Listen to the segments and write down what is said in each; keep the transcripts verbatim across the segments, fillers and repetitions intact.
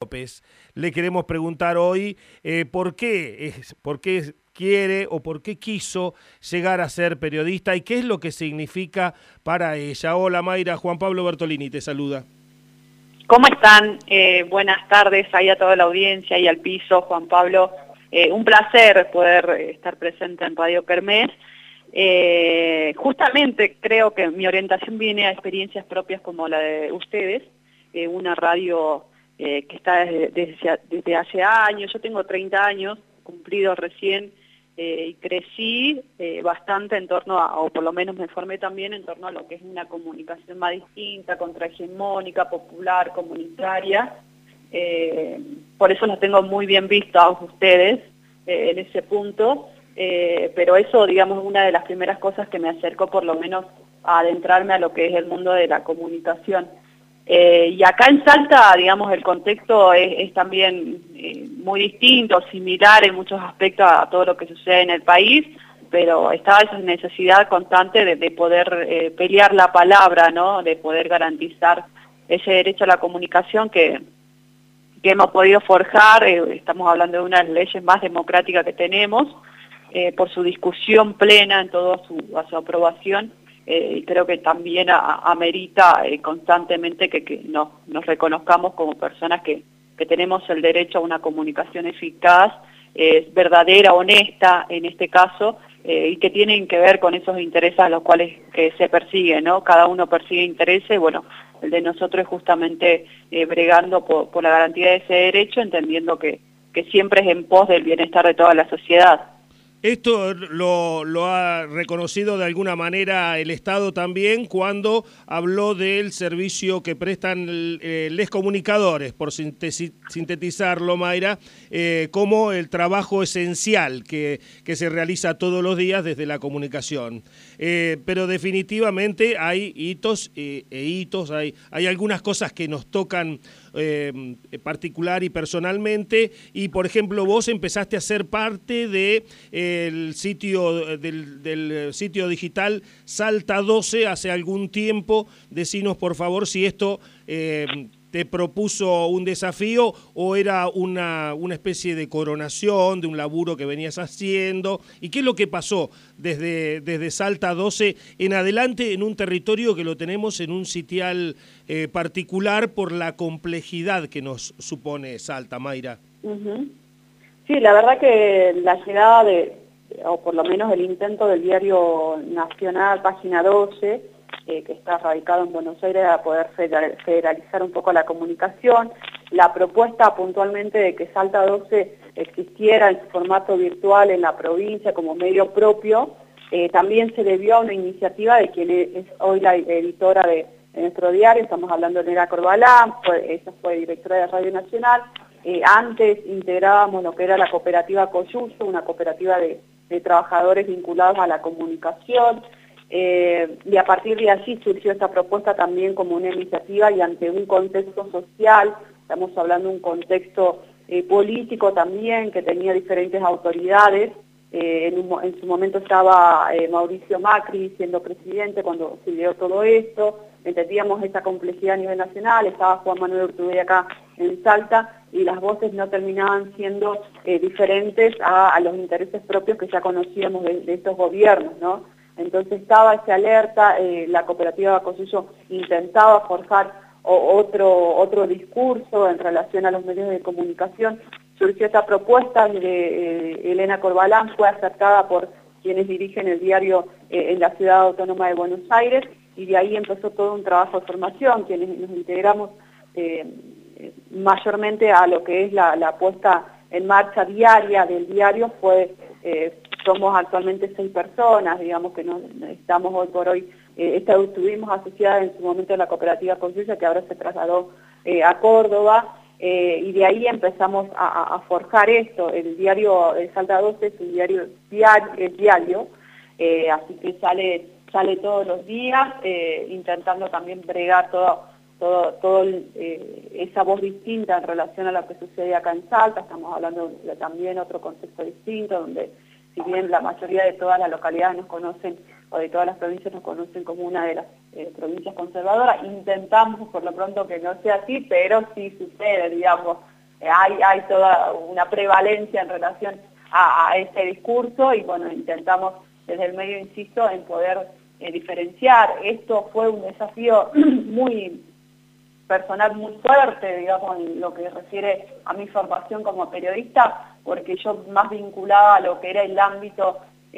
López. Le queremos preguntar hoy eh, por qué es, por qué quiere o por qué quiso llegar a ser periodista y qué es lo que significa para ella. Hola Mayra, Juan Pablo Bertolini te saluda. ¿Cómo están? Eh, buenas tardes ahí a toda la audiencia y al piso, Juan Pablo. Eh, un placer poder estar presente en Radio Kermés. Eh, justamente creo que mi orientación viene a experiencias propias como la de ustedes, eh, una radio eh, que está desde, desde, desde hace años. Yo tengo treinta años, cumplidos recién, eh, y crecí eh, bastante en torno a, o por lo menos me formé también en torno a lo que es una comunicación más distinta, contrahegemónica, popular, comunitaria. Eh, por eso los tengo muy bien vistos a ustedes eh, en ese punto, eh, pero eso, digamos, es una de las primeras cosas que me acercó por lo menos a adentrarme a lo que es el mundo de la comunicación. Eh, y acá en Salta, digamos, el contexto es, es también eh, muy distinto, similar en muchos aspectos a todo lo que sucede en el país, pero estaba esa necesidad constante de, de poder eh, pelear la palabra, ¿no? De poder garantizar ese derecho a la comunicación que, que hemos podido forjar. Eh, estamos hablando de una de las leyes más democráticas que tenemos, eh, por su discusión plena en toda su, a su aprobación. Eh, y creo que también a, amerita eh, constantemente que, que no, nos reconozcamos como personas que, que tenemos el derecho a una comunicación eficaz, eh, verdadera, honesta en este caso, eh, y que tienen que ver con esos intereses a los cuales que se persiguen, ¿no? Cada uno persigue intereses, bueno, el de nosotros es justamente eh, bregando por, por la garantía de ese derecho, entendiendo que, que siempre es en pos del bienestar de toda la sociedad. Esto lo, lo ha reconocido de alguna manera el Estado también cuando habló del servicio que prestan eh, les comunicadores, por sintetizarlo, Mayra, eh, como el trabajo esencial que, que se realiza todos los días desde la comunicación. Eh, pero definitivamente hay hitos eh, e hitos, hay, hay algunas cosas que nos tocan eh, particular y personalmente, y por ejemplo vos empezaste a ser parte de... Eh, el sitio del, del sitio digital Salta doce hace algún tiempo. Decinos por favor si esto eh, te propuso un desafío o era una, una especie de coronación de un laburo que venías haciendo, y qué es lo que pasó desde, desde Salta doce en adelante en un territorio que lo tenemos en un sitial eh, particular por la complejidad que nos supone Salta, Mayra. Uh-huh. Sí, la verdad que la llegada de, o por lo menos el intento del diario nacional, Página doce, eh, que está radicado en Buenos Aires, a poder federalizar un poco la comunicación, la propuesta puntualmente de que Salta doce existiera en su formato virtual en la provincia como medio propio, eh, también se debió a una iniciativa de quien es hoy la editora de, de nuestro diario. Estamos hablando de Elena Corbalán, fue, ella fue directora de Radio Nacional. Eh, antes integrábamos lo que era la cooperativa Coyuyo, una cooperativa de, de trabajadores vinculados a la comunicación, eh, y a partir de allí surgió esta propuesta también como una iniciativa y ante un contexto social, estamos hablando de un contexto eh, político también que tenía diferentes autoridades. Eh, en, un, en su momento estaba eh, Mauricio Macri siendo presidente cuando se dio todo esto, entendíamos esta complejidad a nivel nacional, estaba Juan Manuel Urtubey acá en Salta, y las voces no terminaban siendo eh, diferentes a, a los intereses propios que ya conocíamos de, de estos gobiernos, ¿no? Entonces estaba esa alerta, eh, la cooperativa Coyuyo intentaba forjar o, otro, otro discurso en relación a los medios de comunicación. Surgió esta propuesta de eh, Elena Corbalán, fue acertada por quienes dirigen el diario eh, en la Ciudad Autónoma de Buenos Aires, y de ahí empezó todo un trabajo de formación, quienes nos integramos eh, mayormente a lo que es la, la puesta en marcha diaria del diario. Fue, eh, somos actualmente seis personas, digamos que no estamos hoy por hoy, eh, estuvimos asociadas en su momento a la cooperativa Coyuyo, que ahora se trasladó eh, a Córdoba. Eh, y de ahí empezamos a, a forjar esto. El diario el Salta doce es un diario diario, es diario eh, así que sale sale todos los días, eh, intentando también bregar todo, todo, todo eh, esa voz distinta en relación a lo que sucede acá en Salta. Estamos hablando de también otro contexto distinto, donde si bien la mayoría de todas las localidades nos conocen, o de todas las provincias nos conocen como una de las eh, provincias conservadoras, intentamos por lo pronto que no sea así, pero sí sucede, digamos, hay, hay toda una prevalencia en relación a, a ese discurso y bueno, intentamos desde el medio, insisto, en poder eh, diferenciar. Esto fue un desafío muy personal, muy fuerte, digamos, en lo que refiere a mi formación como periodista, porque yo más vinculaba a lo que era el ámbito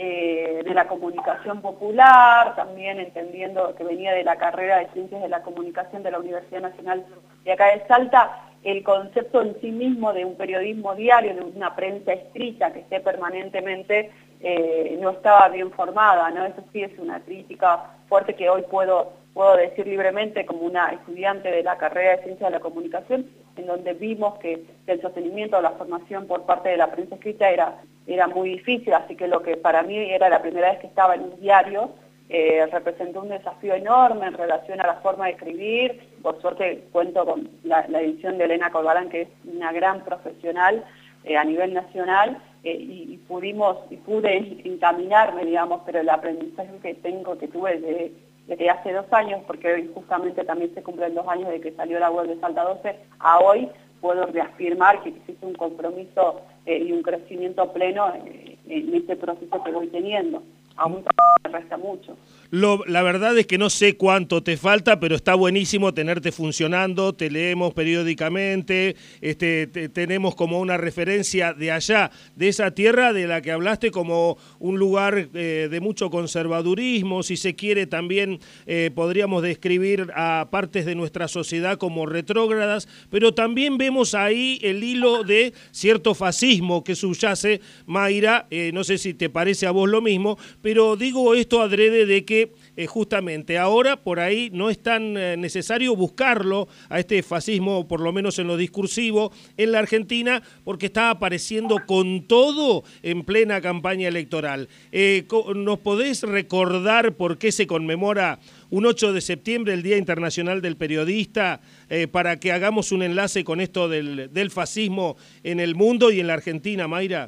eh, de la comunicación popular, también entendiendo que venía de la carrera de Ciencias de la Comunicación de la Universidad Nacional de acá de Salta, el concepto en sí mismo de un periodismo diario, de una prensa escrita que esté permanentemente, eh, no estaba bien formada, ¿no? Eso sí es una crítica fuerte que hoy puedo, puedo decir libremente como una estudiante de la carrera de Ciencias de la Comunicación, en donde vimos que el sostenimiento de la formación por parte de la prensa escrita era, era muy difícil, así que lo que para mí era la primera vez que estaba en un diario, Eh, representó un desafío enorme en relación a la forma de escribir. Por suerte cuento con la, la edición de Elena Corbalán, que es una gran profesional eh, a nivel nacional, eh, y, y pudimos, y pude encaminarme, digamos, pero el aprendizaje que tengo, que tuve desde, desde hace dos años, porque hoy justamente también se cumplen dos años de que salió la web de Salta doce, a hoy puedo reafirmar que existe un compromiso eh, y un crecimiento pleno en, en este proceso que voy teniendo. Aún me resta mucho. Lo, la verdad es que no sé cuánto te falta, pero está buenísimo tenerte funcionando, te leemos periódicamente, este, te, tenemos como una referencia de allá, de esa tierra de la que hablaste como un lugar eh, de mucho conservadurismo, si se quiere también eh, podríamos describir a partes de nuestra sociedad como retrógradas, pero también vemos ahí el hilo de cierto fascismo que subyace, Mayra, eh, no sé si te parece a vos lo mismo, pero digo esto adrede de que eh, justamente ahora por ahí no es tan eh, necesario buscarlo a este fascismo, por lo menos en lo discursivo, en la Argentina, porque está apareciendo con todo en plena campaña electoral. Eh, ¿Nos podés recordar por qué se conmemora un ocho de septiembre, el Día Internacional del Periodista, eh, para que hagamos un enlace con esto del, del fascismo en el mundo y en la Argentina, Mayra?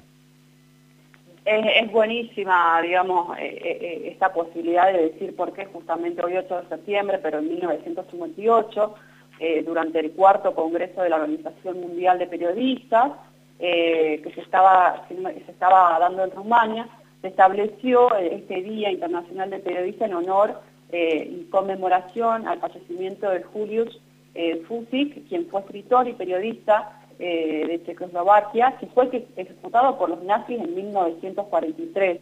Es, es buenísima, digamos, eh, eh, esta posibilidad de decir por qué justamente hoy ocho de septiembre, pero en mil novecientos cincuenta y ocho, eh, durante el cuarto Congreso de la Organización Mundial de Periodistas, eh, que se estaba, se estaba dando en Rumania, se estableció este Día Internacional del Periodista en honor eh, y conmemoración al fallecimiento de Julius eh, Fučík, quien fue escritor y periodista Eh, de Checoslovaquia, que fue ejecutado por los nazis en mil novecientos cuarenta y tres.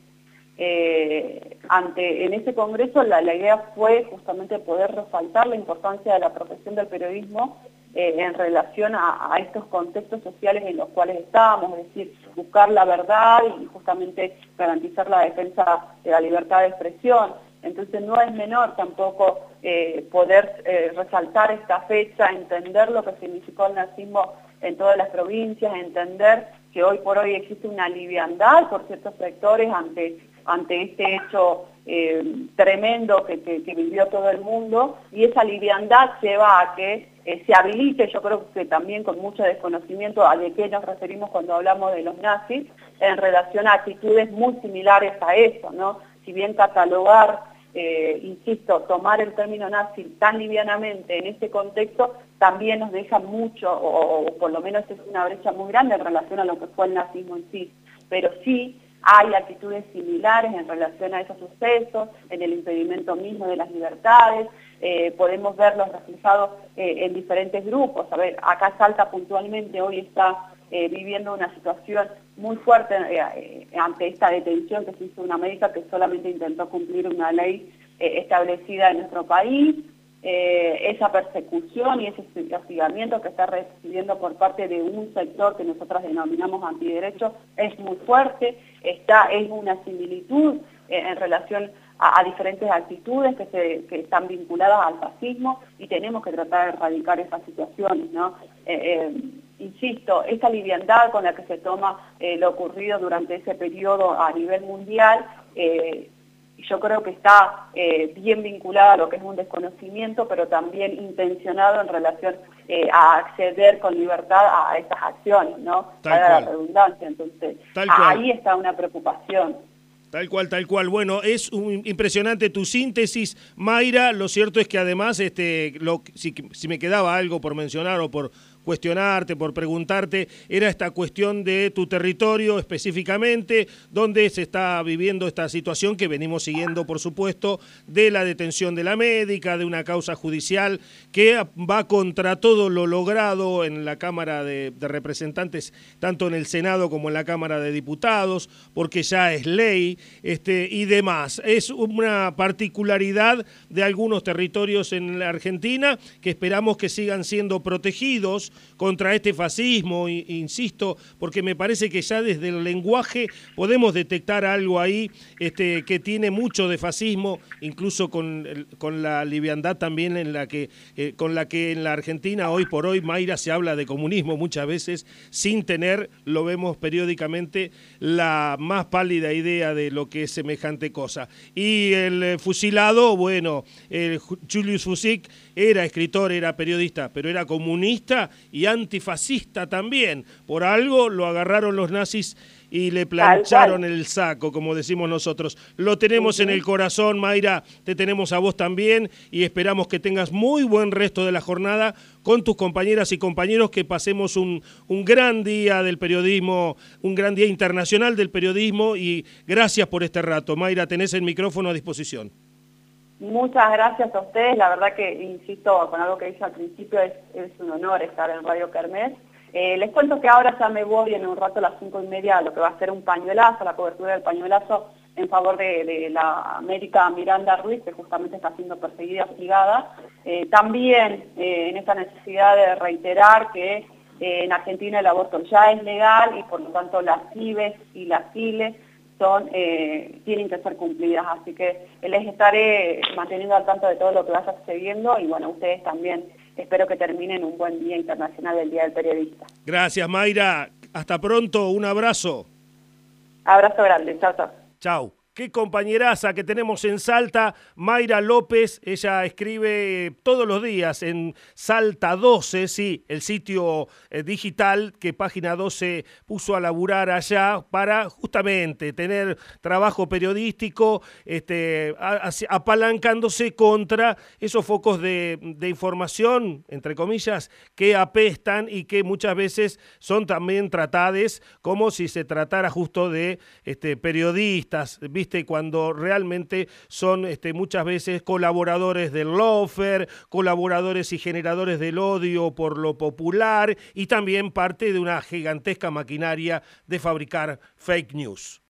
Eh, ante, en ese congreso la, la idea fue justamente poder resaltar la importancia de la profesión del periodismo eh, en relación a, a estos contextos sociales en los cuales estábamos, es decir, buscar la verdad y justamente garantizar la defensa de la libertad de expresión. Entonces no es menor tampoco eh, poder eh, resaltar esta fecha, entender lo que significó el nazismo en todas las provincias, entender que hoy por hoy existe una liviandad por ciertos sectores ante, ante este hecho eh, tremendo que, que, que vivió todo el mundo, y esa liviandad lleva a que eh, se habilite, yo creo que también con mucho desconocimiento a de qué nos referimos cuando hablamos de los nazis, en relación a actitudes muy similares a eso, ¿no? Si bien catalogar Eh, insisto, tomar el término nazi tan livianamente en este contexto también nos deja mucho, o, o por lo menos es una brecha muy grande en relación a lo que fue el nazismo en sí, pero sí hay actitudes similares en relación a esos sucesos, en el impedimento mismo de las libertades, eh, podemos verlos reflejados eh, en diferentes grupos. A ver, acá Salta puntualmente hoy está eh, viviendo una situación muy fuerte eh, eh, ante esta detención que se hizo una médica que solamente intentó cumplir una ley eh, establecida en nuestro país, eh, esa persecución y ese hostigamiento que está recibiendo por parte de un sector que nosotros denominamos antiderecho es muy fuerte, está, es una similitud eh, en relación a, a diferentes actitudes que, se, que están vinculadas al fascismo y tenemos que tratar de erradicar esas situaciones, ¿no? Eh, eh, Insisto, esta liviandad con la que se toma eh, lo ocurrido durante ese periodo a nivel mundial, eh, yo creo que está eh, bien vinculada a lo que es un desconocimiento, pero también intencionado en relación eh, a acceder con libertad a estas acciones, ¿no? Para la redundancia, entonces ahí está una preocupación. Tal cual, tal cual. Bueno, es un, impresionante tu síntesis, Mayra. Lo cierto es que además, este, lo, si, si me quedaba algo por mencionar o por cuestionarte, por preguntarte, era esta cuestión de tu territorio específicamente, donde se está viviendo esta situación que venimos siguiendo, por supuesto, de la detención de la médica, de una causa judicial que va contra todo lo logrado en la Cámara de, de Representantes, tanto en el Senado como en la Cámara de Diputados, porque ya es ley este, y demás. Es una particularidad de algunos territorios en la Argentina que esperamos que sigan siendo protegidos contra este fascismo, insisto, porque me parece que ya desde el lenguaje podemos detectar algo ahí este, que tiene mucho de fascismo, incluso con, con la liviandad también en la que, eh, con la que en la Argentina hoy por hoy, Mayra, se habla de comunismo muchas veces sin tener, lo vemos periódicamente, la más pálida idea de lo que es semejante cosa. Y el fusilado, bueno, el Julius Fuchs era escritor, era periodista, pero era comunista y antifascista también. Por algo lo agarraron los nazis y le plancharon el saco, como decimos nosotros. Lo tenemos uh-huh. en el corazón, Mayra, te tenemos a vos también y esperamos que tengas muy buen resto de la jornada con tus compañeras y compañeros, que pasemos un, un gran día del periodismo, un gran día internacional del periodismo, y gracias por este rato. Mayra, tenés el micrófono a disposición. Muchas gracias a ustedes, la verdad que, insisto, con algo que dije al principio, es, es un honor estar en Radio Kermés. Eh, les cuento que ahora ya me voy en un rato a las cinco y media a lo que va a ser un pañuelazo, la cobertura del pañuelazo en favor de, de la médica Miranda Ruiz, que justamente está siendo perseguida, hostigada. Eh, también eh, en esta necesidad de reiterar que eh, en Argentina el aborto ya es legal y por lo tanto las I B E S y las I L E son, eh, tienen que ser cumplidas, así que les estaré manteniendo al tanto de todo lo que vaya sucediendo y bueno, ustedes también. Espero que terminen un buen Día Internacional del Día del Periodista. Gracias, Mayra. Hasta pronto. Un abrazo. Abrazo grande. Chao, chao. Chao. Qué compañeraza que tenemos en Salta, Mayra López. Ella escribe todos los días en Salta doce, sí, el sitio eh, digital que Página doce puso a laburar allá para justamente tener trabajo periodístico, este, a, a, apalancándose contra esos focos de, de información, entre comillas, que apestan y que muchas veces son también tratadas como si se tratara justo de este, periodistas, ¿viste? Cuando realmente son este, muchas veces colaboradores del lawfare, colaboradores y generadores del odio por lo popular y también parte de una gigantesca maquinaria de fabricar fake news.